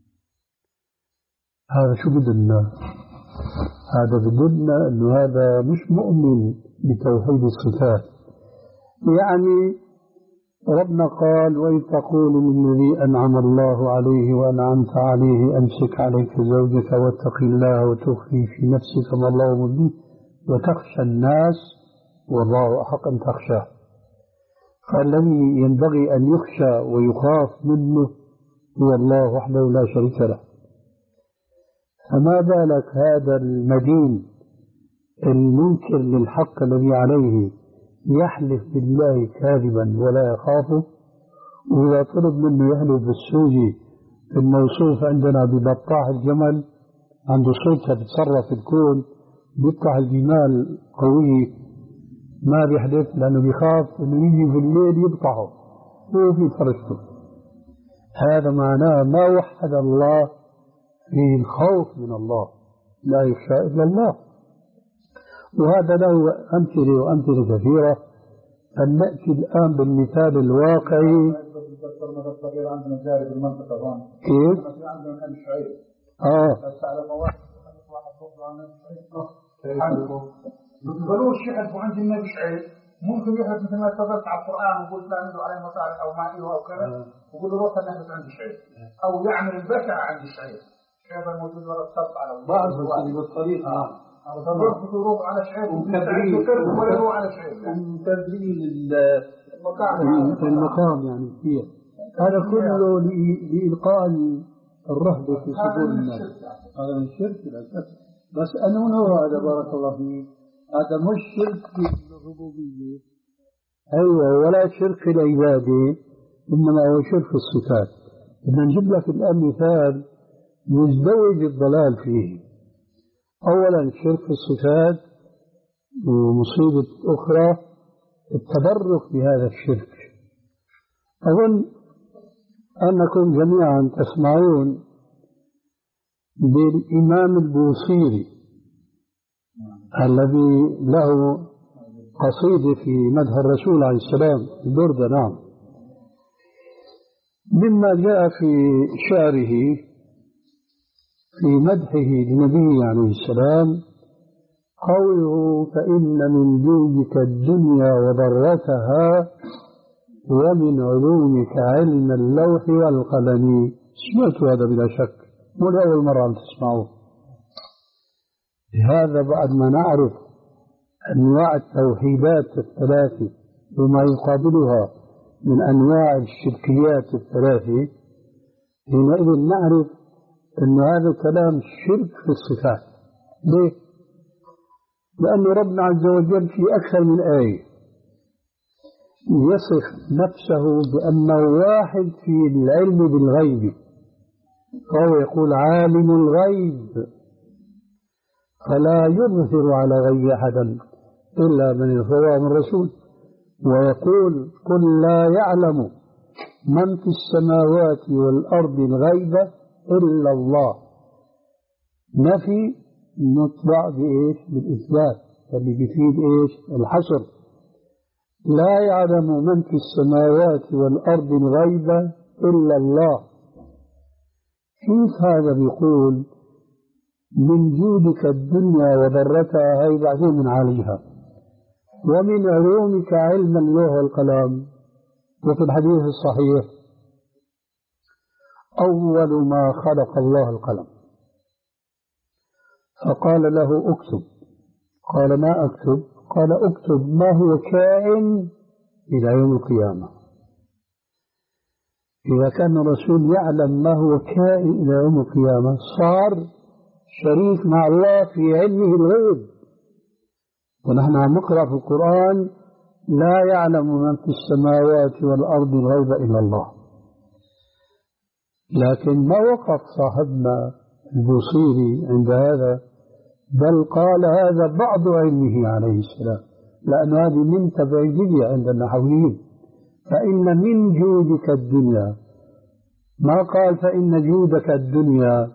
هذا شو بدنا؟ هذا بدنا انه هذا مش مؤمن بتوحيد الصفات. يعني ربنا قال وإن تقول للذي أنعم الله عليه وأنعمت عليه أمسك عليك زوجك واتق الله وتخفي في نفسك ما الله مبديه وتخشى الناس والله أحق أن تخشاه. فالذي ينبغي أن يخشى ويخاف منه هو الله وحده لا شريك له. فما بالك هذا المدين المنكر للحق الذي عليه يحلف بالله كاذبا ولا يخافه، وإذا طلب منه يحلف بالسوجي الموصوف عندنا ببطاح الجمل، عنده صوتها بتصرف الكون، بيطلع الجمال قوي، ما بيحلف لأنه بيخاف إنه يجي في الليل يبطحه هو في فرشته. هذا معناه ما وحد الله في الخوف من الله، لا يخشى إلا الله. وهذا له أمثلة وأمثلة كثيرة. أن نأتي الآن بالمثال الواقعي. عندنا جاري بالمنطقة هون. كيف؟ عندنا أهل شعيب. آه. بس على واحد واحد بكرة عن شعيب. بيقولوا الشيخ أبو عند النبي شعيب ممكن يحدث مثل ما اتفقت على القرآن ويقول لا عنده عليه مصالح أو ما فيه أو كذا، ويقول له روح نحدث عند شعيب أو يعمل البشع عند شعيب. شعيب الموجود ورا الصف على بعض بالطريقة. يروح على شعيب ومكبرين على شعيب ومكبرين المقام يعني فيه. هذا كله لإلقاء الرهبة في صدور الناس. هذا من الشرك للأسف. بس أنا هو هذا بارك الله فيه، هذا مش شرك في الربوبية أيوة ولا شرك في العبادة، إنما هو شرك في الصفات. بدنا نجيب لك الآن مثال مزدوج الضلال فيه. أولا شرك في الصفات، ومصيبة أخرى التبرك بهذا الشرك. أظن أنكم جميعا تسمعون بالإمام البوصيري الذي له قصيدة في مدح الرسول عليه السلام البردة. نعم. مما جاء في شعره في مدحه لنبيه عليه السلام قوله فإن من جودك الدنيا وضرتها ومن علومك علم اللوح والقلم. سمعت هذا بلا شك، مو لأول مرة أن تسمعوه. هذا بعد ما نعرف أنواع التوحيدات الثلاثة وما يقابلها من أنواع الشركيات الثلاثة، حينئذ نعرف أن هذا كلام شرك في الصفات. ليه؟ لأن ربنا عز وجل في أكثر من آية يصف نفسه بأنه واحد في العلم بالغيب، فهو يقول عالم الغيب فلا يظهر على غيب أحدا إلا من ارتضى من رسول، ويقول قل لا يعلم من في السماوات والأرض الغيب إلا الله. نفي نطبع بإيش؟ بالإثبات، اللي بيفيد إيش؟ الحصر. لا يعلم من في السماوات والأرض الغيب إلا الله. كيف هذا بيقول من جودك الدنيا وضرتها، هي بعدين من عليها، ومن علومك علم اللوح والقلم. وفي الحديث الصحيح أول ما خلق الله القلم فقال له اكتب، قال ما أكتب؟ قال اكتب ما هو كائن إلى يوم القيامة. إذا كان الرسول يعلم ما هو كائن إلى يوم القيامة صار شريك مع الله في علمه الغيب. ونحن عم نقرأ في القرآن لا يعلم من في السماوات والأرض الغيب إلا الله. لكن ما وقف صاحبنا البوصيري عند هذا، بل قال هذا بعض علمه عليه السلام، لأن هذه من تبعيدية عند النحويين. فإن من جودك الدنيا، ما قال فإن جودك الدنيا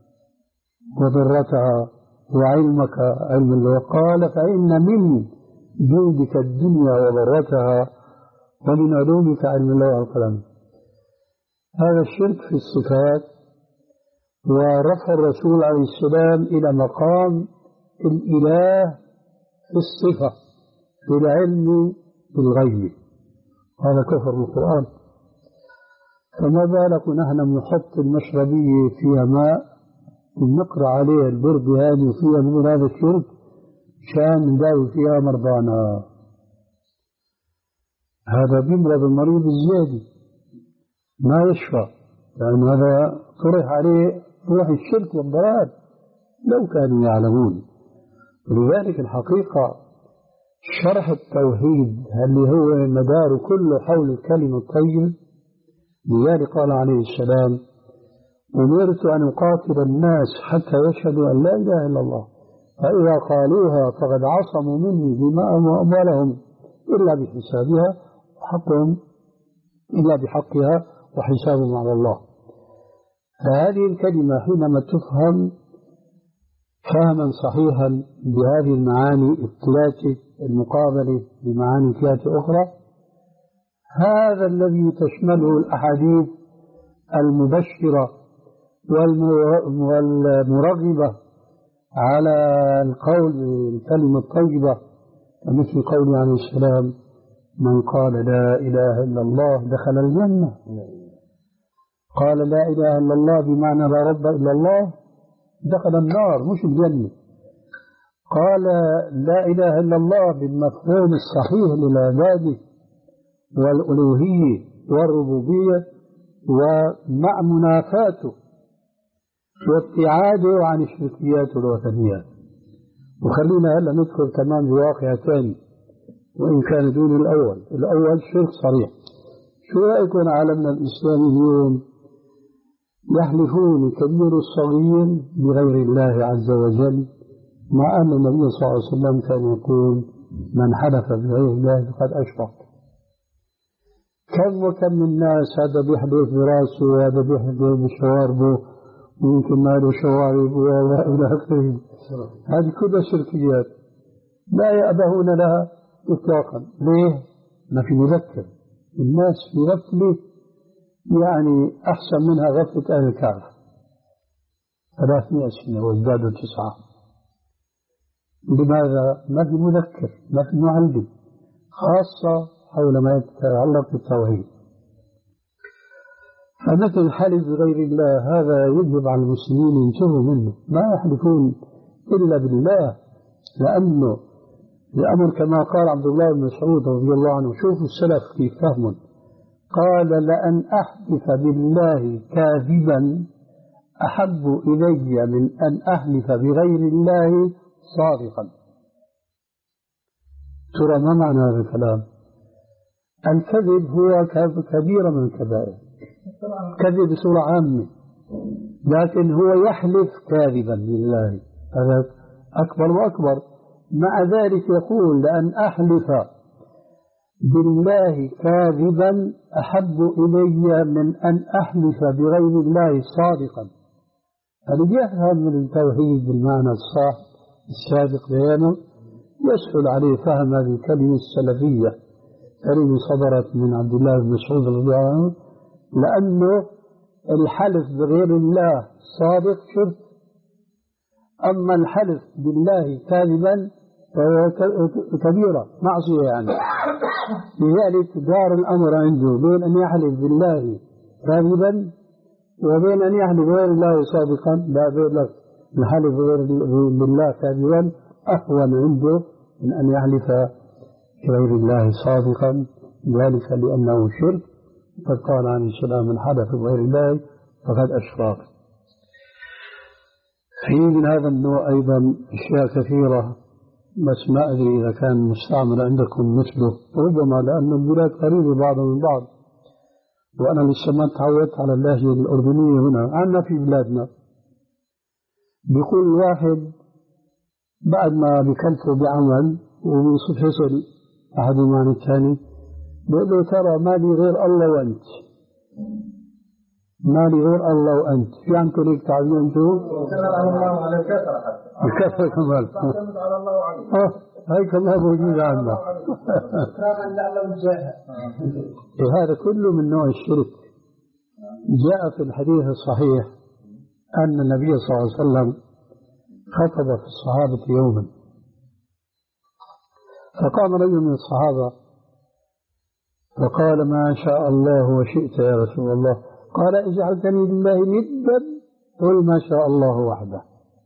وضرتها وعلمك علم الله، قال فإن من جودك الدنيا وضرتها ومن علومك علم الله والقلم. هذا الشرك في الصفات، ورفع الرسول عليه السلام إلى مقام الإله في الصفة في العلم بالغيب، هذا كفر بالقرآن. فما بالك نحن نحط المشربية فيها ماء ونقرأ عليها البرد هذه وفيها من هذا الشرك شان نداوي فيها مرضانا. هذا بيمرض المريض الزيادي ما يشفى، لأن هذا طرح عليه روح الشرك والضلال لو كانوا يعلمون. ولذلك الحقيقة شرح التوحيد اللي هو مدار كله حول الكلمة الطيبة، لذلك قال عليه السلام: أمرت أن أقاتل الناس حتى يشهدوا أن لا إله إلا الله، فإذا قالوها فقد عصموا مني دماءهم وأموالهم إلا بحسابها وحقهم إلا بحقها وحسابهم على الله. فهذه الكلمة حينما تفهم فهما صحيحا بهذه المعاني الثلاثة المقابلة لمعاني ثلاثة أخرى، هذا الذي تشمله الأحاديث المبشرة والمرغبة على القول بالكلمة الطيبة، مثل قوله عليه السلام: من قال لا إله إلا الله دخل الجنة. قال لا إله إلا الله بمعنى لا رب إلا الله دخل النار مش الجنة. قال لا إله إلا الله بالمفهوم الصحيح للعبادة والألوهية والربوبية، ومع منافاته وابتعاده عن الشركيات والوثنيات. وخلينا هلا ندخل كمان بواقع ثاني وإن كان دون الأول. الأول شرك صريح. شو رأيكم عالمنا الإسلامي اليوم يحلفون الكبير الصغير بغير الله عز وجل، مع أن النبي صلى الله عليه وسلم كان يقول: من حلف بغير الله فقد أشرك. كم وكم من الناس هذا بيحلف براسه وهذا بيحلف بشواربه ويمكن ما له شوارب وإلى آخره. هذه كلها شركيات لا يأبهون لها إطلاقا. ليه؟ ما في مذكر. الناس في غفلة يعني أحسن منها غفلة أهل الكهف. ثلاثمائة سنة وازدادوا تسعة. لماذا؟ ما في مذكر، ما في معلم، خاصة حول ما يتعلق بالتوحيد. فمثل الحلف بغير الله هذا يجب على المسلمين ينتبهوا منه، ما يحلفون إلا بالله، لأنه الأمر كما قال عبد الله بن مسعود رضي الله عنه. شوفوا السلف كيف فهموا. قال: لأن أحلف بالله كاذبا أحب إلي من أن أحلف بغير الله صادقا. ترى ما معنى هذا الكلام؟ الكذب هو كبيرة من الكبائر، كذب بصورة عامة، لكن هو يحلف كاذبا لله، هذا أكبر وأكبر. مع ذلك يقول: لأن أحلف بالله كاذبا أحب إلي من أن أحلف بغير الله صادقا. اللي يفهم من التوحيد بالمعنى الصح السابق بيانه يسهل عليه فهم هذه الكلمة السلفية التي صدرت من عبد الله بن مسعود رضي الله عنه، لأنه الحلف بغير الله صادق شرك، أما الحلف بالله كاذبا فهو كبيرة معصية يعني. لذلك دار الأمر عنده بين أن يحلف بالله كاذبا وبين أن يحلف بغير الله صادقا. لا، بين الحلف بالله كاذبا أهون عنده من أن يحلف بغير الله صادقا، ذلك لأنه شرك. قد قال عليه السلام: من حلف بغير الله فقد أشرك. في من هذا النوع أيضا أشياء كثيرة، بس ما أدري إذا كان مستعمل عندكم مثله، ربما لأن البلاد قريبة بعضها من بعض، وأنا لسه ما تعودت على اللهجة الأردنية هنا. عندنا في بلادنا بيقول واحد: بعد ما بيكلفوا بعمل وبيصير حصل أحدهما عن الثاني بيقول له ترى ما لي غير الله وأنت، ما لي غير الله وأنت. في عندكم هيك تعبير أنتم؟ الله على الكثرة حتى الكثرة كمان. تعتمد على الله وعليه. اه هي كمان موجودة عندنا. هذا كله من نوع الشرك. جاء في الحديث الصحيح أن النبي صلى الله عليه وسلم خطب في الصحابة يوما، فقام رجل من الصحابة فقال ما شاء الله وشئت يا رسول الله. قال اجعلتني لله ندا قل ما شاء الله وحده.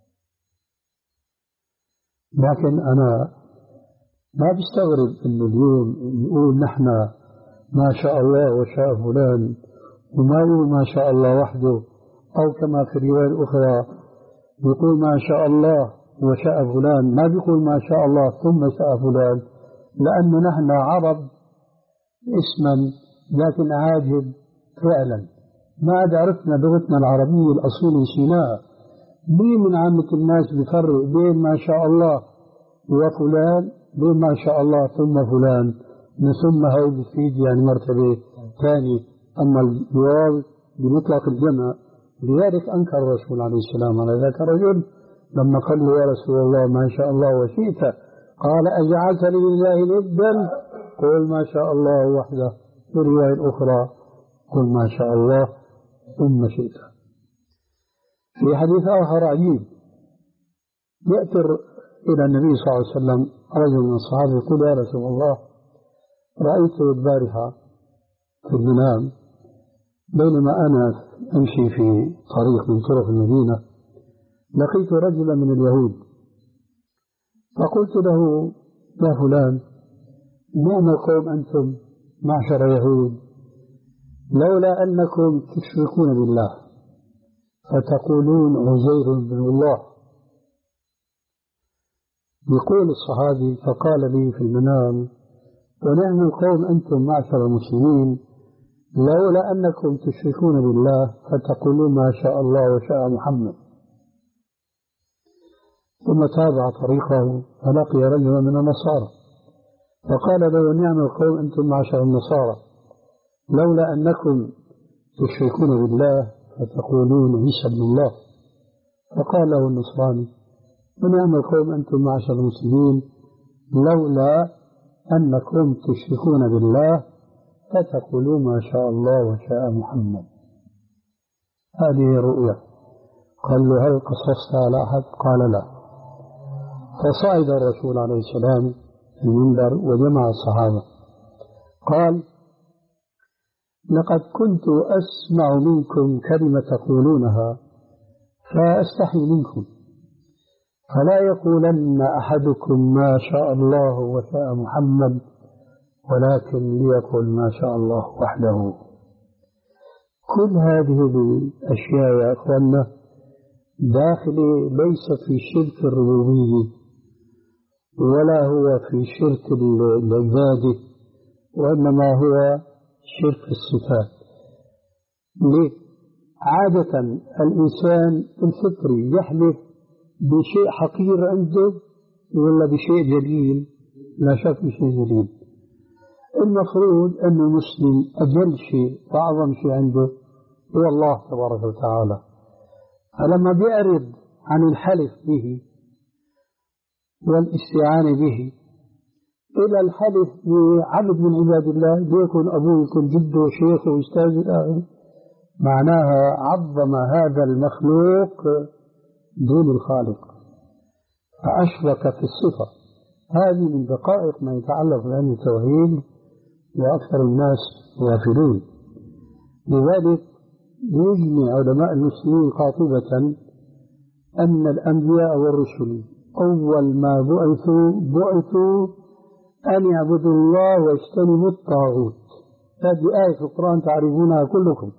لكن أنا ما بستغرب أنه اليوم نقول نحن ما شاء الله وشاء فلان، وما يقول ما شاء الله وحده، أو كما في الرواية الأخرى يقول ما شاء الله وشاء فلان، ما بيقول ما شاء الله ثم شاء فلان، لأنه نحن عرب اسما لكن عاجب فعلا. ما عاد عرفنا لغتنا العربية الأصيل نسيناها. ليه من عامة الناس بيفرق بين ما شاء الله وفلان، بين ما شاء الله ثم فلان، من ثم هاي بتفيد يعني مرتبة ثانية، أما الواو بمطلق الجمع. لذلك أنكر الرسول عليه السلام على ذاك الرجل لما قال له يا رسول الله ما شاء الله وشئت، قال أجعلتني لله ندا قل ما شاء الله وحده. في الرواية الأخرى قل ما شاء الله ثم شئت. في حديث آخر عجيب يأتي إلى النبي صلى الله عليه وسلم رجل من الصحابة يقول يا رسول الله رأيت البارحة في المنام بينما أنا أمشي في طريق من طرق المدينة لقيت رجلا من اليهود، فقلت له يا فلان نعم القوم أنتم معشر يهود، لولا أنكم تشركون بالله فتقولون عزير بن الله. يقول الصحابي فقال لي في المنام ونعم القوم أنتم معشر المسلمين، لولا أنكم تشركون بالله فتقولون ما شاء الله وشاء محمد. ثم تابع طريقه فلقي رجلا من النصارى فقال له نعم القوم أنتم معشر النصارى، لولا أنكم تشركون بالله فتقولون عيسى بن الله. فقال له النصراني ونعم القوم أنتم معشر المسلمين، لولا أنكم تشركون بالله فتقولوا ما شاء الله وشاء محمد. هذه رؤية. قال له هل قصصت على أحد؟ قال لا. فصعد الرسول عليه السلام المنبر وجمع الصحابة قال لقد كنت أسمع منكم كلمة تقولونها فأستحي منكم، فلا يقولن أحدكم ما شاء الله وشاء محمد ولكن ليقل ما شاء الله وحده. كل هذه الأشياء يا أخوانا داخلة ليس في شرك الربوبية ولا هو في شرك العبادة، وإنما هو شرك الصفات. ليه؟ عادة الإنسان الفطري يحلف بشيء حقير عنده ولا بشيء جليل؟ لا شك بشيء جليل. المفروض أن المسلم أجل شيء وأعظم شيء عنده هو الله تبارك وتعالى، فلما بيعرض عن الحلف به والاستعانة به إلى الحلف بعبد من عباد الله، ليكن أبوه يكون جده وشيخه وأستاذ الآخر، معناها عظم هذا المخلوق دون الخالق فأشرك في الصفة. هذه من دقائق ما يتعلق بعلم التوحيد وأكثر الناس غافلون. لذلك يجمع علماء المسلمين قاطبة أن الأنبياء والرسل أول ما بعثوا بعثوا أن يعبدوا الله واجتنبوا الطاغوت. هذه آية في القرآن تعرفونها كلكم،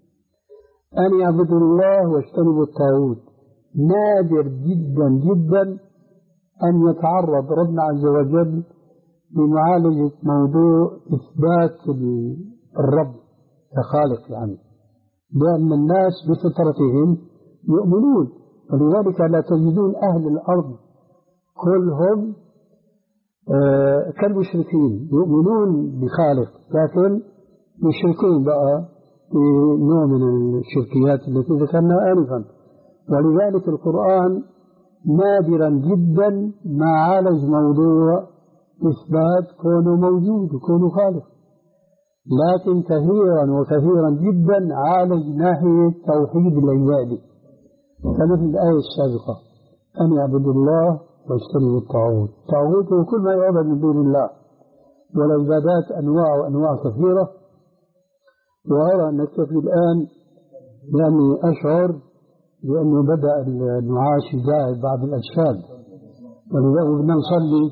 أن يعبدوا الله واجتنبوا الطاغوت. نادر جدا جدا أن يتعرض ربنا عز وجل لمعالجة موضوع إثبات الرب كخالق، يعني لأن الناس بفطرتهم يؤمنون، ولذلك لا تجدون أهل الأرض كلهم آه كالمشركين يؤمنون بخالق، لكن يشركون بقى بنوع من الشركيات التي ذكرناها آنفا. ولذلك القرآن نادرا جدا ما عالج موضوع إثبات كونه موجود وكونه خالق، لكن كثيرا وكثيرا جدا عالج ناحية توحيد العباد، كمثل الآية السابقة أن يعبدوا الله واجتنبوا الطاغوت. الطاغوت هو كل ما يعبد من دون الله، والعبادات أنواع وأنواع كثيرة. وأرى أن نكتفي الآن لأني أشعر بأنه بدأ النعاس يزاعد بعض الأجساد، ولذلك بدنا نصلي.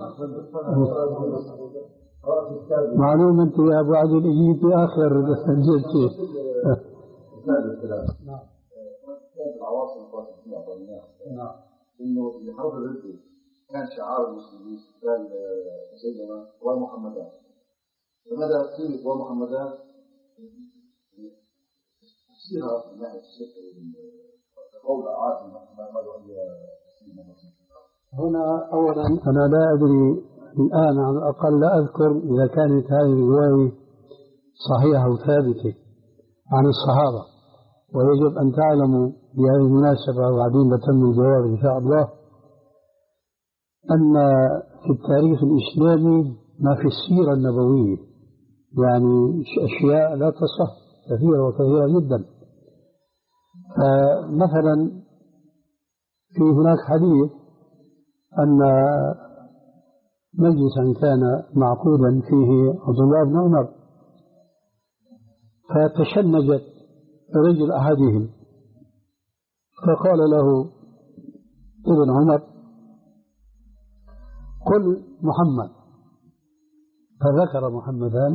معلوم أنت يا أبو عدي الإجيب في آخر الجلسة. نعم. نعم. إنه في حرب الردة كان شعار المسلمين قال سيدنا ومحمدان. لماذا كلمة ومحمدان؟ تفسيرها من ناحية الشرك قول عاصم محمد وهي هنا أولا أنا لا أدري الآن على الأقل لا أذكر إذا كانت هذه الرواية صحيحة وثابتة عن الصحابة، ويجب أن تعلموا بهذه المناسبة وبعدين بتم الجواب إن شاء الله أن في التاريخ الإسلامي ما في السيرة النبوية يعني أشياء لا تصح كثيرة وكثيرة جدا. مثلا في هناك حديث أن مجلسا كان معقودا فيه عبد الله بن عمر، فتشنجت رجل أحدهم فقال له ابن عمر قل محمد، فذكر محمدان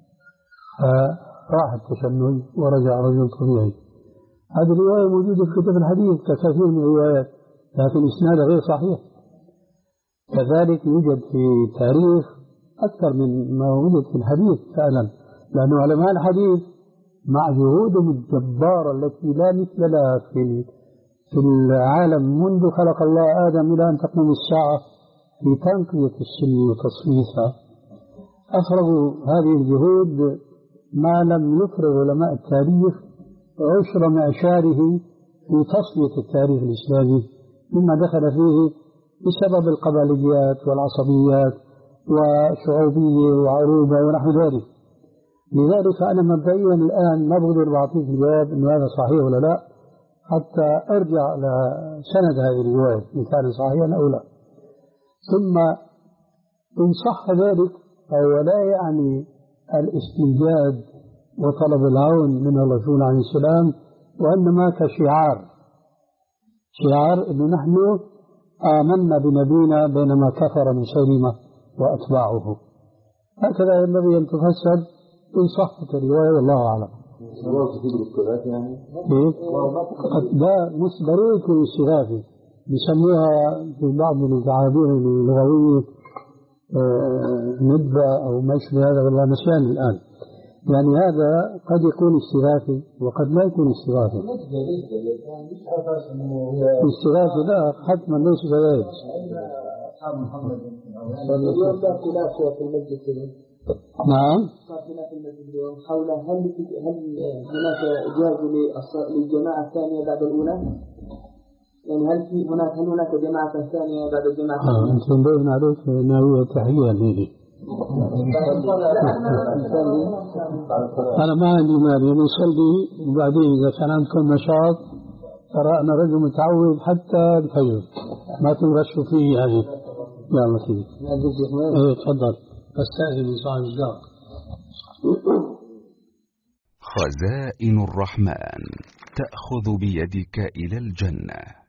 فراح التشنج ورجع رجل طبيعي. هذه الرواية موجودة في كتب الحديث ككثير من الروايات، لكن إسنادها غير صحيح. كذلك يوجد في تاريخ أكثر من ما وجد في الحديث فعلا، لأن علماء الحديث مع جهودهم الجبارة التي لا مثل لها في في العالم منذ خلق الله آدم إلى أن تقوم الساعة في تنقية السن وتصفيتها، أفرغوا هذه الجهود ما لم يفرغ علماء التاريخ عشر معشاره في تصفية التاريخ الإسلامي مما دخل فيه بسبب القبليات والعصبيات وشعوبية وعروبة ونحو ذلك. لذلك أنا مبدئيا الآن ما بقدر بعطيك الجواب إنه هذا صحيح ولا لا حتى أرجع لسند هذه الرواية إن كان صحيحا أو لا. ثم إن صح ذلك فهو لا يعني الاستنجاد وطلب العون من الرسول عليه السلام، وإنما كشعار، شعار إنه نحن آمنا بنبينا بينما كفر مسيلمة وأتباعه. هكذا ينبغي أن تفسر إن صحت الرواية والله أعلم. يعني لا مش ضروري يكون استغاثي، بيسموها في بعض التعابير اللغوية ندبة أو ما يشبه هذا، والله نسيان الآن. يعني هذا قد يكون استغاثي وقد لا يكون استغاثي. استغاثي لا حتما ليس كذلك. نعم. حول هل هل هناك إجازة للجماعة الثانية بعد الأولى؟ يعني هل في هناك هل هناك جماعة ثانية بعد الجماعة الثانية؟ آه أنتم بين عليك ناوية تحية لي. أنا ما عندي مال نصلي وبعدين إذا كان عندكم نشاط ترى أنا رجل متعود حتى الفجر ما تنغشوا فيه يعني. يلا سيدي. إيه تفضل. أستأذن صاحب الدار. خزائن الرحمن تأخذ بيدك إلى الجنة.